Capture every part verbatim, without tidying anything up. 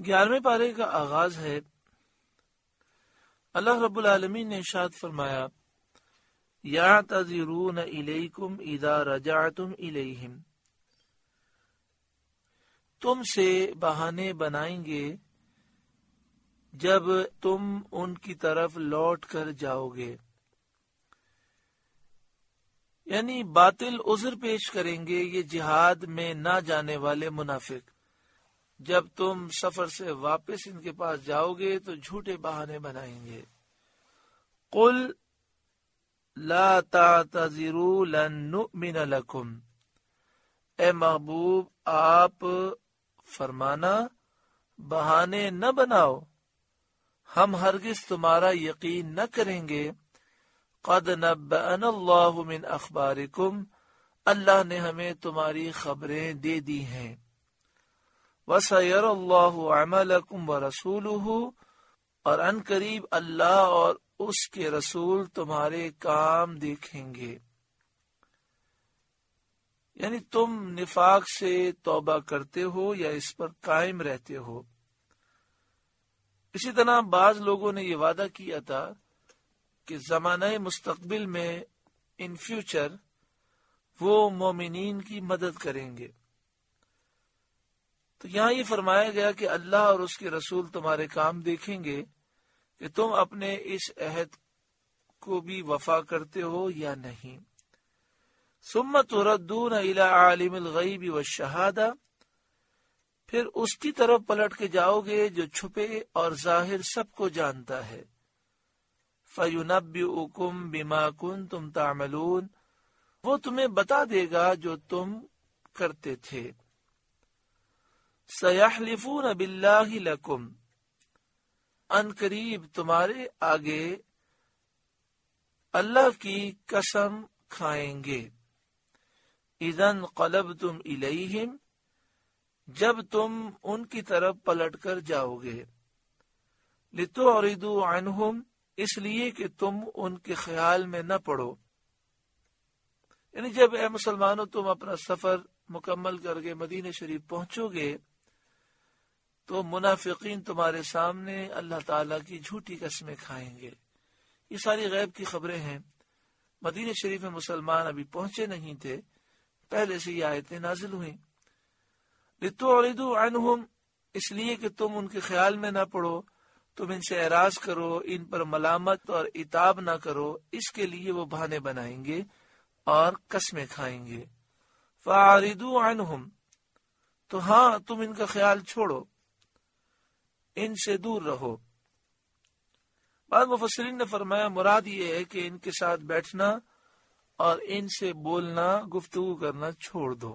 گیارہویں پارے کا آغاز ہے۔ اللہ رب العالمین نے ارشاد فرمایا یعتذرون الیکم اذا رجعتم الیہم، تم سے بہانے بنائیں گے جب تم ان کی طرف لوٹ کر جاؤ گے، یعنی باطل عذر پیش کریں گے یہ جہاد میں نہ جانے والے منافق۔ جب تم سفر سے واپس ان کے پاس جاؤ گے تو جھوٹے بہانے بنائیں گے۔ قل لا تعتذروا لن نؤمن لکم، اے محبوب آپ فرمانا بہانے نہ بناؤ، ہم ہرگز تمہارا یقین نہ کریں گے۔ قد نبأنا اللہ من اخبارکم، اللہ نے ہمیں تمہاری خبریں دے دی ہیں۔ وَسَيَرَ اللَّهُ عَمَلَكُمْ وَرَسُولُهُ، اور ان قریب اللہ اور اس کے رسول تمہارے کام دیکھیں گے۔ یعنی تم نفاق سے توبہ کرتے ہو یا اس پر قائم رہتے ہو۔ اسی طرح بعض لوگوں نے یہ وعدہ کیا تھا کہ زمانہ مستقبل میں ان فیوچر وہ مومنین کی مدد کریں گے۔ تو یہاں یہ فرمایا گیا کہ اللہ اور اس کے رسول تمہارے کام دیکھیں گے کہ تم اپنے اس عہد کو بھی وفا کرتے ہو یا نہیں۔ ثم تردون الی عالم الغیب والشہادہ، پھر اس کی طرف پلٹ کے جاؤ گے جو چھپے اور ظاہر سب کو جانتا ہے۔ فَيُنَبِّئُكُم بِمَا كُنتُمْ تَعْمَلُونَ، وہ تمہیں بتا دے گا جو تم کرتے تھے۔ سَيَحْلِفُونَ بِاللَّهِ لَكُمْ، ان قریب تمہارے آگے اللہ کی قسم کھائیں گے۔ اِذَا انقلبتم الیہم، جب تم ان کی طرف پلٹ کر جاؤ گے۔ لِتُعْرِضُوا عَنْهُمْ، اس لیے کہ تم ان کے خیال میں نہ پڑو۔ یعنی جب اے مسلمانوں تم اپنا سفر مکمل کر کے مدینہ شریف پہنچو گے تو منافقین تمہارے سامنے اللہ تعالیٰ کی جھوٹی قسمیں کھائیں گے۔ یہ ساری غیب کی خبریں ہیں۔ مدینہ شریف میں مسلمان ابھی پہنچے نہیں تھے، پہلے سے یہ آیتیں نازل ہوئیں۔ لِتُعْرِضُوا عَنْهُمْ، اس لیے کہ تم ان کے خیال میں نہ پڑو، تم ان سے اعراض کرو، ان پر ملامت اور عتاب نہ کرو، اس کے لیے وہ بہانے بنائیں گے اور قسمیں کھائیں گے۔ فَأَعْرِضُوا عَنْهُمْ، تو ہاں تم ان کا خیال چھوڑو، ان سے دور رہو۔ بعض مفسرین نے فرمایا مراد یہ ہے کہ ان کے ساتھ بیٹھنا اور ان سے بولنا، گفتگو کرنا چھوڑ دو۔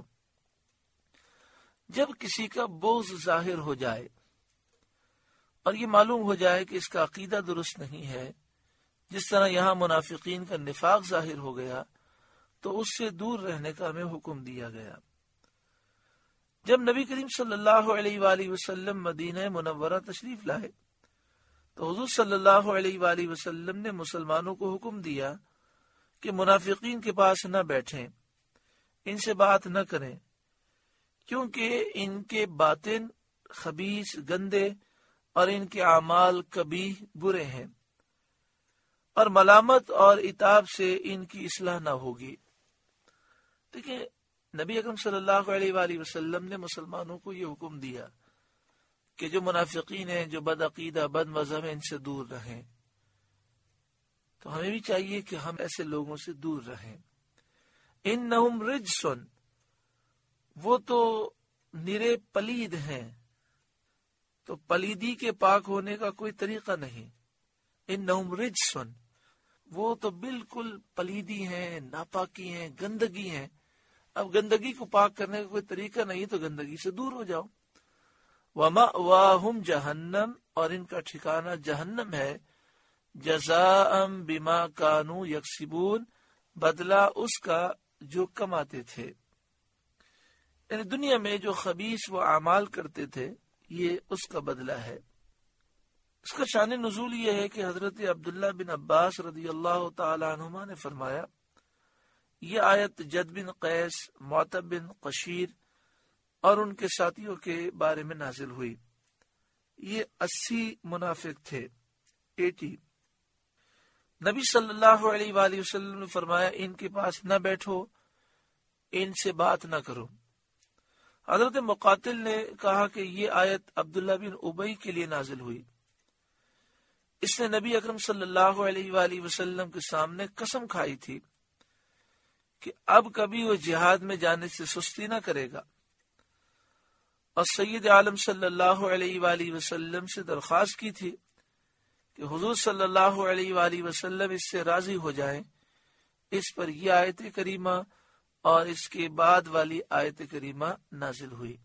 جب کسی کا بغض ظاہر ہو جائے اور یہ معلوم ہو جائے کہ اس کا عقیدہ درست نہیں ہے، جس طرح یہاں منافقین کا نفاق ظاہر ہو گیا، تو اس سے دور رہنے کا ہمیں حکم دیا گیا۔ جب نبی کریم صلی اللہ علیہ وآلہ وسلم مدینہ منورہ تشریف لائے تو حضور صلی اللہ علیہ وآلہ وسلم نے مسلمانوں کو حکم دیا کہ منافقین کے پاس نہ بیٹھیں، ان سے بات نہ کریں، کیونکہ ان کے باطن خبیث، گندے اور ان کے اعمال قبیح، برے ہیں، اور ملامت اور عتاب سے ان کی اصلاح نہ ہوگی۔ دیکھیں نبی اکرم صلی اللہ علیہ وآلہ وسلم نے مسلمانوں کو یہ حکم دیا کہ جو منافقین ہیں، جو بد عقیدہ، بد مذہب ہیں، ان سے دور رہیں۔ تو ہمیں بھی چاہیے کہ ہم ایسے لوگوں سے دور رہیں۔ انہم رجسن، وہ تو نرے پلید ہیں، تو پلیدی کے پاک ہونے کا کوئی طریقہ نہیں۔ انہم رجسن، وہ تو بالکل پلیدی ہیں، ناپاکی ہیں، گندگی ہیں۔ اب گندگی کو پاک کرنے کا کوئی طریقہ نہیں تو گندگی سے دور ہو جاؤ۔ وَمَأْوَاهُمْ جَهَنَّمْ، اور ان کا ٹھکانہ جہنم ہے۔ جَزَاءً بِمَا كَانُوا يَكْسِبُونَ، بدلہ اس کا جو کماتے تھے۔ یعنی دنیا میں جو خبیث وہ اعمال کرتے تھے، یہ اس کا بدلہ ہے۔ اس کا شان نزول یہ ہے کہ حضرت عبداللہ بن عباس رضی اللہ تعالی عنہما نے فرمایا، یہ آیت جد بن قیس، معتب بن قشیر اور ان کے ساتھیوں کے بارے میں نازل ہوئی۔ یہ اسی منافق تھے، ایٹی۔ نبی صلی اللہ علیہ وآلہ وسلم نے فرمایا ان کے پاس نہ بیٹھو، ان سے بات نہ کرو۔ حضرت مقاتل نے کہا کہ یہ آیت عبداللہ بن ابی کے لیے نازل ہوئی۔ اس نے نبی اکرم صلی اللہ علیہ وآلہ وسلم کے سامنے قسم کھائی تھی کہ اب کبھی وہ جہاد میں جانے سے سستی نہ کرے گا، اور سید عالم صلی اللہ علیہ وآلہ وسلم سے درخواست کی تھی کہ حضور صلی اللہ علیہ وآلہ وسلم اس سے راضی ہو جائیں۔ اس پر یہ آیت کریمہ اور اس کے بعد والی آیت کریمہ نازل ہوئی۔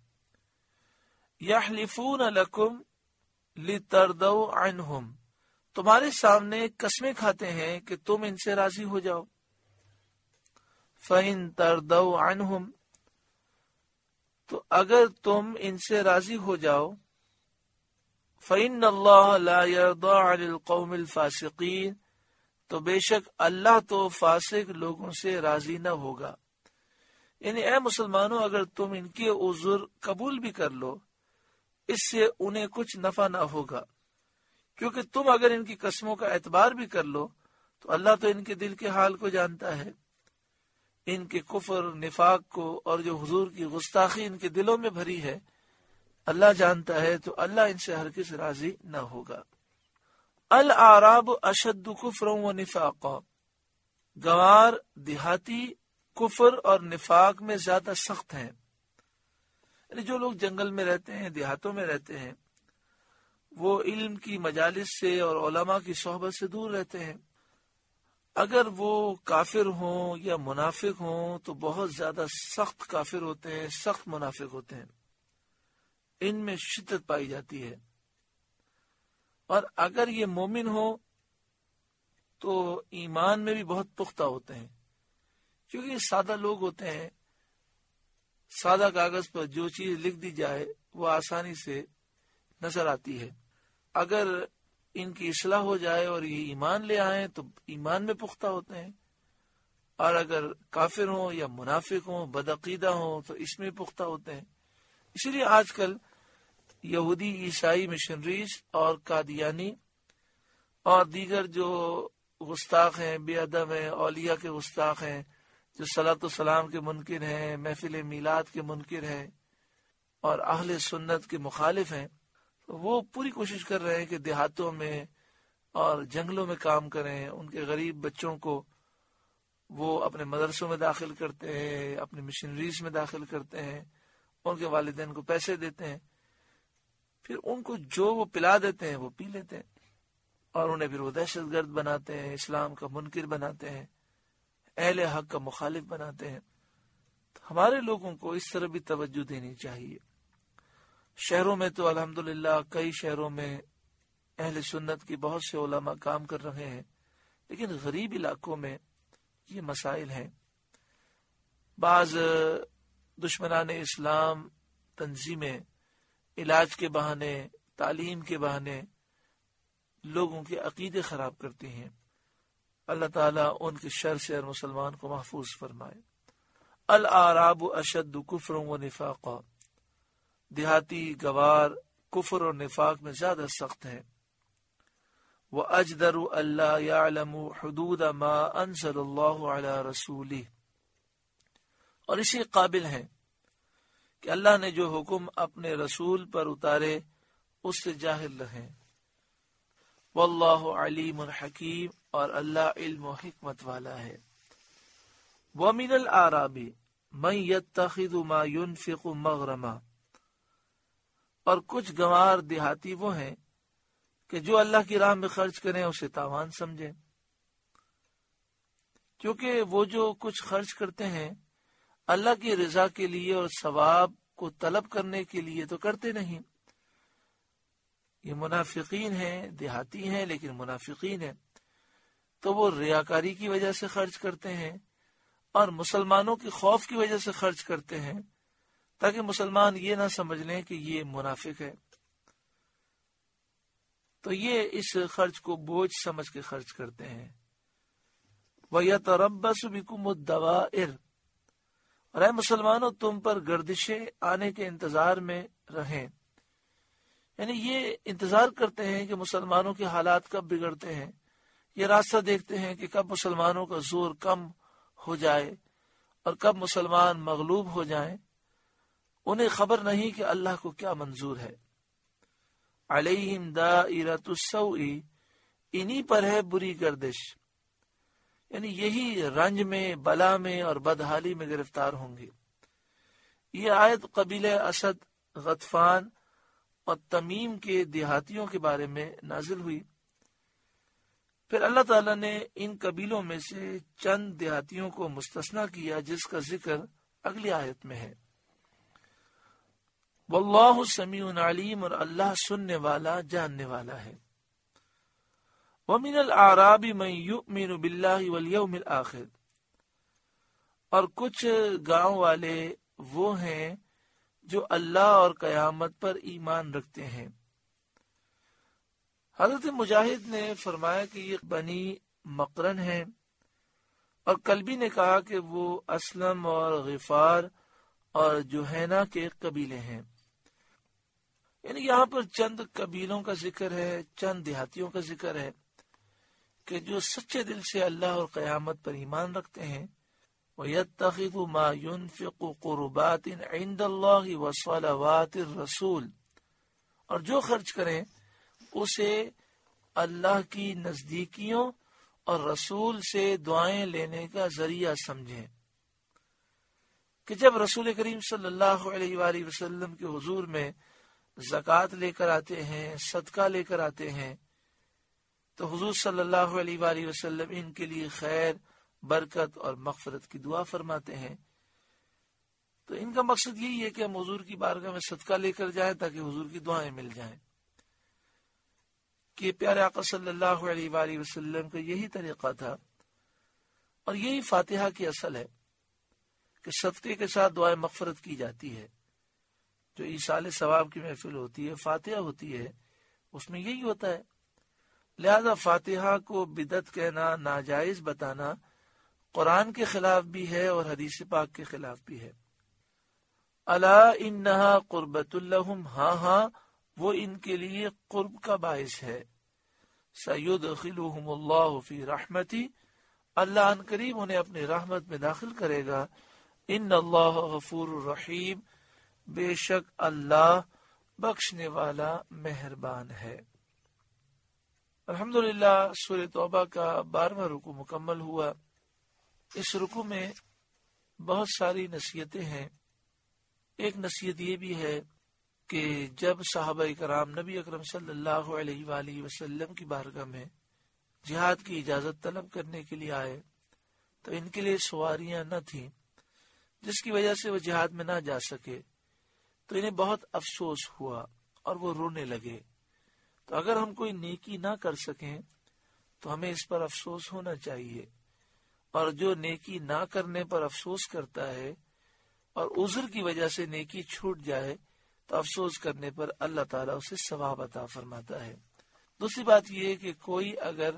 یحلفون لکم لترضوا عنہم، تمہارے سامنے قسمیں کھاتے ہیں کہ تم ان سے راضی ہو جاؤ۔ فَإِن تَرْضَوْا عَنْهُمْ، تو اگر تم ان سے راضی ہو جاؤ، فَإِنَّ اللَّهَ لَا يَرْضَى عَنِ الْقَوْمِ الْفَاسِقِينَ، تو بے شک اللہ تو فاسق لوگوں سے راضی نہ ہوگا۔ یعنی اے مسلمانوں، اگر تم ان کے عذر قبول بھی کر لو، اس سے انہیں کچھ نفع نہ ہوگا، کیونکہ تم اگر ان کی قسموں کا اعتبار بھی کر لو تو اللہ تو ان کے دل کے حال کو جانتا ہے، ان کے کفر نفاق کو، اور جو حضور کی گستاخی ان کے دلوں میں بھری ہے اللہ جانتا ہے، تو اللہ ان سے ہرگز راضی نہ ہوگا۔ الاعراب اشد کفرا و نفاقا، گنوار دیہاتی کفر اور نفاق میں زیادہ سخت ہیں۔ یعنی جو لوگ جنگل میں رہتے ہیں، دیہاتوں میں رہتے ہیں، وہ علم کی مجالس سے اور علماء کی صحبت سے دور رہتے ہیں۔ اگر وہ کافر ہوں یا منافق ہوں تو بہت زیادہ سخت کافر ہوتے ہیں، سخت منافق ہوتے ہیں، ان میں شدت پائی جاتی ہے۔ اور اگر یہ مومن ہو تو ایمان میں بھی بہت پختہ ہوتے ہیں، کیونکہ یہ سادہ لوگ ہوتے ہیں، سادہ کاغذ پر جو چیز لکھ دی جائے وہ آسانی سے نظر آتی ہے۔ اگر ان کی اصلاح ہو جائے اور یہ ایمان لے آئیں تو ایمان میں پختہ ہوتے ہیں، اور اگر کافر ہوں یا منافق ہوں، بدعقیدہ ہوں تو اس میں پختہ ہوتے ہیں۔ اسی لیے آج کل یہودی عیسائی مشنریز اور قادیانی اور دیگر جو گستاخ ہیں، بے ادب ہیں، اولیاء کے گستاخ ہیں، جو صلاۃ السلام کے منکر ہیں، محفل میلاد کے منکر ہیں اور اہل سنت کے مخالف ہیں، وہ پوری کوشش کر رہے ہیں کہ دیہاتوں میں اور جنگلوں میں کام کریں، ان کے غریب بچوں کو وہ اپنے مدرسوں میں داخل کرتے ہیں، اپنی مشنریز میں داخل کرتے ہیں، ان کے والدین کو پیسے دیتے ہیں، پھر ان کو جو وہ پلا دیتے ہیں وہ پی لیتے ہیں، اور انہیں پھر وہ دہشت گرد بناتے ہیں، اسلام کا منکر بناتے ہیں، اہل حق کا مخالف بناتے ہیں۔ تو ہمارے لوگوں کو اس طرح بھی توجہ دینی چاہیے۔ شہروں میں تو الحمدللہ کئی شہروں میں اہل سنت کی بہت سے علماء کام کر رہے ہیں، لیکن غریب علاقوں میں یہ مسائل ہیں۔ بعض دشمنان اسلام تنظیمیں علاج کے بہانے، تعلیم کے بہانے لوگوں کے عقیدے خراب کرتی ہیں۔ اللہ تعالیٰ ان کے شر سے اور مسلمان کو محفوظ فرمائے۔ الاعراب اشد کفر و نفاقا، دیہاتی گوار کفر اور نفاق میں زیادہ سخت ہیں۔ وَأَجْدَرُ أَلَّا يَعْلَمُ حُدُودَ مَا أَنزَلَ اللَّهُ عَلَى رَسُولِهِ، اور اسی قابل ہیں کہ اللہ نے جو حکم اپنے رسول پر اتارے اس سے جاہل رہیں۔ وَاللَّهُ عَلِيمٌ حَكِيمٌ، اور اللہ علم و حکمت والا ہے۔ وَمِنَ الْأَعْرَابِ مَن يَتَّخِذُ مَا يُنْفِقُ مَغْرَمًا، اور کچھ گنوار دیہاتی وہ ہیں کہ جو اللہ کی راہ میں خرچ کریں اسے تاوان سمجھیں، کیونکہ وہ جو کچھ خرچ کرتے ہیں اللہ کی رضا کے لیے اور ثواب کو طلب کرنے کے لیے تو کرتے نہیں۔ یہ منافقین ہیں، دیہاتی ہیں لیکن منافقین ہیں، تو وہ ریاکاری کی وجہ سے خرچ کرتے ہیں اور مسلمانوں کے خوف کی وجہ سے خرچ کرتے ہیں، تاکہ مسلمان یہ نہ سمجھ لیں کہ یہ منافق ہے، تو یہ اس خرچ کو بوجھ سمجھ کے خرچ کرتے ہیں۔ وَيَتَرَبَّصُ بِكُمُ الدَّوَائِرَ، اور اے مسلمانوں تم پر گردشیں آنے کے انتظار میں رہیں، یعنی یہ انتظار کرتے ہیں کہ مسلمانوں کے حالات کب بگڑتے ہیں، یہ راستہ دیکھتے ہیں کہ کب مسلمانوں کا زور کم ہو جائے اور کب مسلمان مغلوب ہو جائیں۔ انہیں خبر نہیں کہ اللہ کو کیا منظور ہے۔ علیہم دائرۃ السوء، انہی پر ہے بری گردش، یعنی یہی رنج میں، بلا میں اور بدحالی میں گرفتار ہوں گے۔ یہ آیت قبیلہ اسد، غطفان اور تمیم کے دیہاتیوں کے بارے میں نازل ہوئی۔ پھر اللہ تعالیٰ نے ان قبیلوں میں سے چند دیہاتیوں کو مستثنیٰ کیا، جس کا ذکر اگلی آیت میں ہے۔ واللہ سمیع علیم، اور اللہ سننے والا، جاننے والا ہے۔ ومن الاعراب من یؤمن باللہ والیوم الآخر، اور کچھ گاؤں والے وہ ہیں جو اللہ اور قیامت پر ایمان رکھتے ہیں۔ حضرت مجاہد نے فرمایا کہ یہ بنی مقرن ہیں، اور کلبی نے کہا کہ وہ اسلم اور غفار اور جوہینہ کے قبیلے ہیں۔ یعنی یہاں پر چند قبیلوں کا ذکر ہے، چند دیہاتیوں کا ذکر ہے کہ جو سچے دل سے اللہ اور قیامت پر ایمان رکھتے ہیں۔ وَيَتَّخِذُ مَا يُنْفِقُ قُرُبَاتٍ عِنْدَ اللَّهِ وَصَلَوَاتِ الرَّسُولِ، اور جو خرچ کریں اسے اللہ کی نزدیکیوں اور رسول سے دعائیں لینے کا ذریعہ سمجھیں۔ کہ جب رسول کریم صلی اللہ علیہ وآلہ وسلم کے حضور میں زکوٰۃ لے کر آتے ہیں، صدقہ لے کر آتے ہیں، تو حضور صلی اللہ علیہ وآلہ وسلم ان کے لیے خیر، برکت اور مغفرت کی دعا فرماتے ہیں۔ تو ان کا مقصد یہی ہے کہ ہم حضور کی بارگاہ میں صدقہ لے کر جائیں تاکہ حضور کی دعائیں مل جائیں۔ کہ پیارے آقا صلی اللہ علیہ وآلہ وسلم کا یہی طریقہ تھا، اور یہی فاتحہ کی اصل ہے کہ صدقے کے ساتھ دعائیں مغفرت کی جاتی ہے۔ جو ایصال ثواب کی محفل ہوتی ہے، فاتحہ ہوتی ہے، اس میں یہی ہوتا ہے۔ لہذا فاتحہ کو بدعت کہنا، ناجائز بتانا قرآن کے خلاف بھی ہے اور حدیث پاک کے خلاف بھی ہے۔ الا انہا قربۃ لہم، ہاں ہاں وہ ان کے لیے قرب کا باعث ہے۔ سیدخلہم اللہ فی رحمتی، اللہ ان قریب انہیں اپنی رحمت میں داخل کرے گا۔ ان اللہ غفور الرحیم، بے شک اللہ بخشنے والا مہربان ہے۔ الحمدللہ سورہ توبہ کا بارہواں رکوع مکمل ہوا۔ اس رکوع میں بہت ساری نصیحتیں ہیں۔ ایک نصیحت یہ بھی ہے کہ جب صحابہ کرام نبی اکرم صلی اللہ علیہ وآلہ وسلم کی بارگاہ میں جہاد کی اجازت طلب کرنے کے لیے آئے تو ان کے لیے سواریاں نہ تھیں، جس کی وجہ سے وہ جہاد میں نہ جا سکے، تو انہیں بہت افسوس ہوا اور وہ رونے لگے۔ تو اگر ہم کوئی نیکی نہ کر سکیں تو ہمیں اس پر افسوس ہونا چاہیے، اور جو نیکی نہ کرنے پر افسوس کرتا ہے اور عذر کی وجہ سے نیکی چھوٹ جائے تو افسوس کرنے پر اللہ تعالیٰ اسے ثواب عطا فرماتا ہے۔ دوسری بات یہ ہے کہ کوئی اگر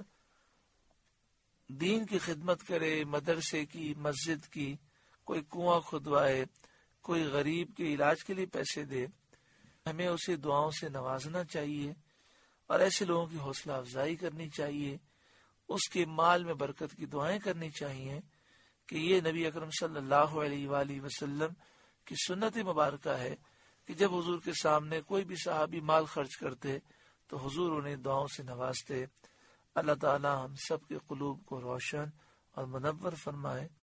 دین کی خدمت کرے، مدرسے کی، مسجد کی، کوئی کنواں کھدوائے، کوئی غریب کے علاج کے لیے پیسے دے، ہمیں اسے دعاؤں سے نوازنا چاہیے اور ایسے لوگوں کی حوصلہ افزائی کرنی چاہیے، اس کے مال میں برکت کی دعائیں کرنی چاہیے کہ یہ نبی اکرم صلی اللہ علیہ وآلہ وسلم کی سنت مبارکہ ہے کہ جب حضور کے سامنے کوئی بھی صحابی مال خرچ کرتے تو حضور انہیں دعاؤں سے نوازتے۔ اللہ تعالی ہم سب کے قلوب کو روشن اور منور فرمائے۔